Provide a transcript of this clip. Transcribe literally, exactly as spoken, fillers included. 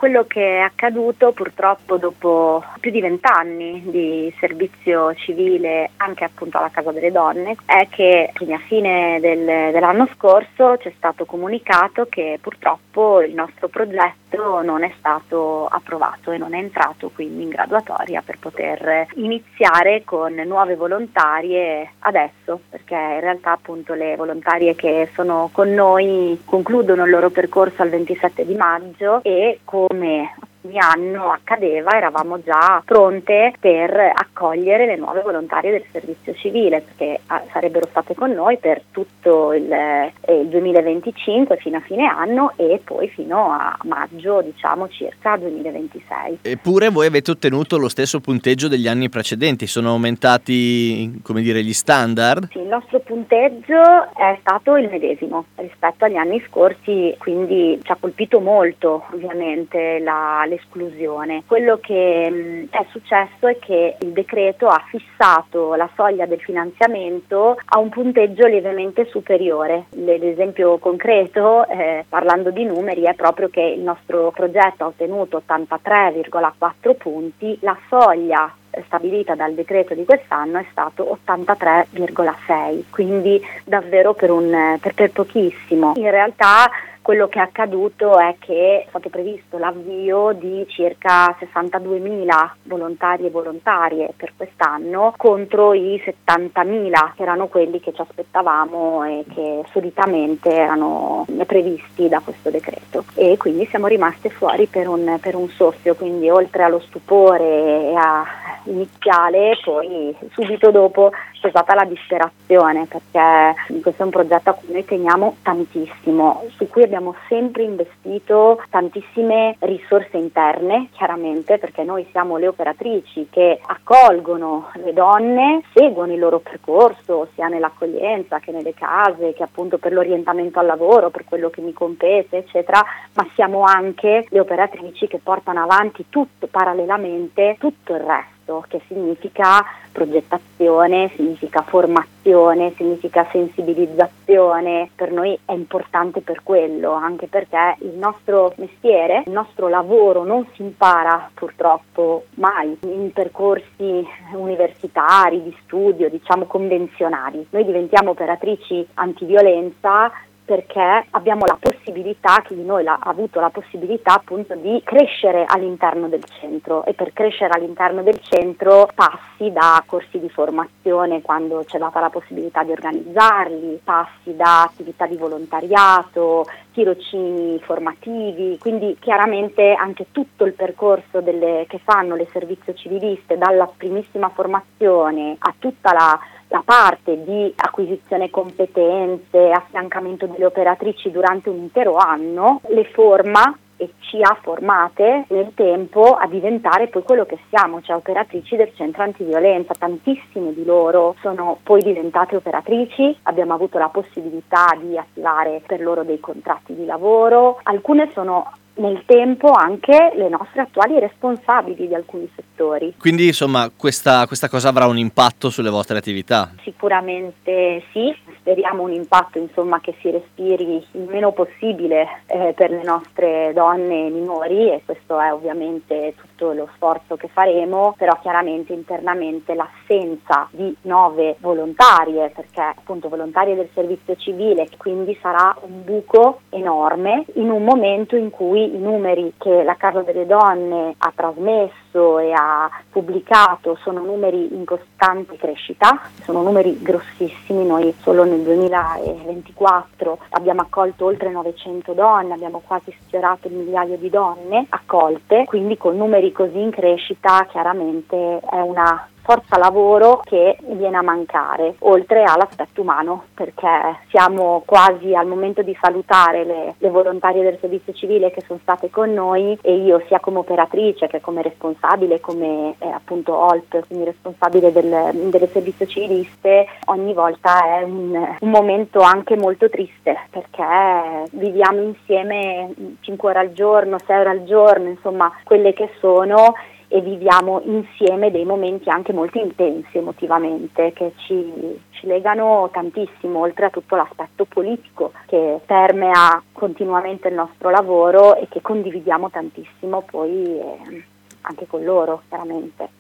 quello che è accaduto purtroppo dopo più di vent'anni di servizio civile anche appunto alla Casa delle Donne è che a fine del, dell'anno scorso ci è stato comunicato che purtroppo il nostro progetto non è stato approvato e non è entrato quindi in graduatoria per poter iniziare con nuove volontarie adesso, perché in realtà appunto le volontarie che sono con noi concludono il loro percorso al ventisette di maggio e come ogni anno accadeva eravamo già pronte per accogliere le nuove volontarie del servizio civile, perché ah, sarebbero state con noi per tutto il, eh, il duemilaventicinque fino a fine anno e poi fino a maggio diciamo circa duemilaventisei. Eppure voi avete ottenuto lo stesso punteggio degli anni precedenti, sono aumentati come dire gli standard? Sì, il nostro punteggio è stato il medesimo rispetto agli anni scorsi, quindi ci ha colpito molto ovviamente la l'esclusione. Quello che mh, è successo è che il decreto ha fissato la soglia del finanziamento a un punteggio lievemente superiore. L'esempio concreto, eh, parlando di numeri, è proprio che il nostro progetto ha ottenuto ottantatré virgola quattro punti, la soglia stabilita dal decreto di quest'anno è stato ottantatré virgola sei, quindi davvero per, un, per, per pochissimo. In realtà quello che è accaduto è che è stato previsto l'avvio di circa sessantaduemila volontari e volontarie per quest'anno contro i settantamila che erano quelli che ci aspettavamo e che solitamente erano previsti da questo decreto, e quindi siamo rimaste fuori per un, per un soffio, quindi oltre allo stupore e a iniziale, poi subito dopo c'è stata la disperazione, perché questo è un progetto a cui noi teniamo tantissimo, su cui abbiamo sempre investito tantissime risorse interne, chiaramente, perché noi siamo le operatrici che accolgono le donne, seguono il loro percorso sia nell'accoglienza che nelle case, che appunto per l'orientamento al lavoro, per quello che mi compete, eccetera, ma siamo anche le operatrici che portano avanti tutto parallelamente, tutto il resto, che significa progettazione, significa formazione, significa sensibilizzazione. Per noi è importante per quello, anche perché il nostro mestiere, il nostro lavoro non si impara purtroppo mai in percorsi universitari, di studio, diciamo convenzionali. Noi diventiamo operatrici antiviolenza perché abbiamo la possibilità, chi di noi ha avuto la possibilità appunto di crescere all'interno del centro, e per crescere all'interno del centro passi da corsi di formazione quando c'è data la possibilità di organizzarli, passi da attività di volontariato, tirocini formativi, quindi chiaramente anche tutto il percorso delle, che fanno le servizio civiliste, dalla primissima formazione a tutta la la parte di acquisizione competenze, affiancamento delle operatrici durante un intero anno, le forma e ci ha formate nel tempo a diventare poi quello che siamo, cioè operatrici del centro antiviolenza. Tantissime di loro sono poi diventate operatrici, abbiamo avuto la possibilità di attivare per loro dei contratti di lavoro, alcune sono nel tempo anche le nostre attuali responsabili di alcuni settori. Quindi insomma questa, questa cosa avrà un impatto sulle vostre attività? Sicuramente sì, speriamo un impatto insomma che si respiri il meno possibile eh, per le nostre donne minori, e questo è ovviamente tutto lo sforzo che faremo, però chiaramente internamente l'assenza di nuove volontarie, perché appunto volontarie del servizio civile, quindi sarà un buco enorme in un momento in cui i numeri che la Casa delle Donne ha trasmesso e ha pubblicato sono numeri in costante crescita, sono numeri grossissimi. Noi solo nel duemilaventiquattro abbiamo accolto oltre novecento donne, abbiamo quasi sfiorato il migliaio di donne accolte, quindi con numeri così in crescita chiaramente è una forza lavoro che viene a mancare, oltre all'aspetto umano, perché siamo quasi al momento di salutare le, le volontarie del servizio civile che sono state con noi, e io sia come operatrice che come responsabile, come eh, appunto O L P, quindi responsabile del, delle servizio civiliste, ogni volta è un, un momento anche molto triste, perché viviamo insieme cinque ore al giorno, sei ore al giorno, insomma quelle che sono, e viviamo insieme dei momenti anche molto intensi emotivamente che ci, ci legano tantissimo, oltre a tutto l'aspetto politico che permea continuamente il nostro lavoro e che condividiamo tantissimo poi eh, anche con loro, chiaramente.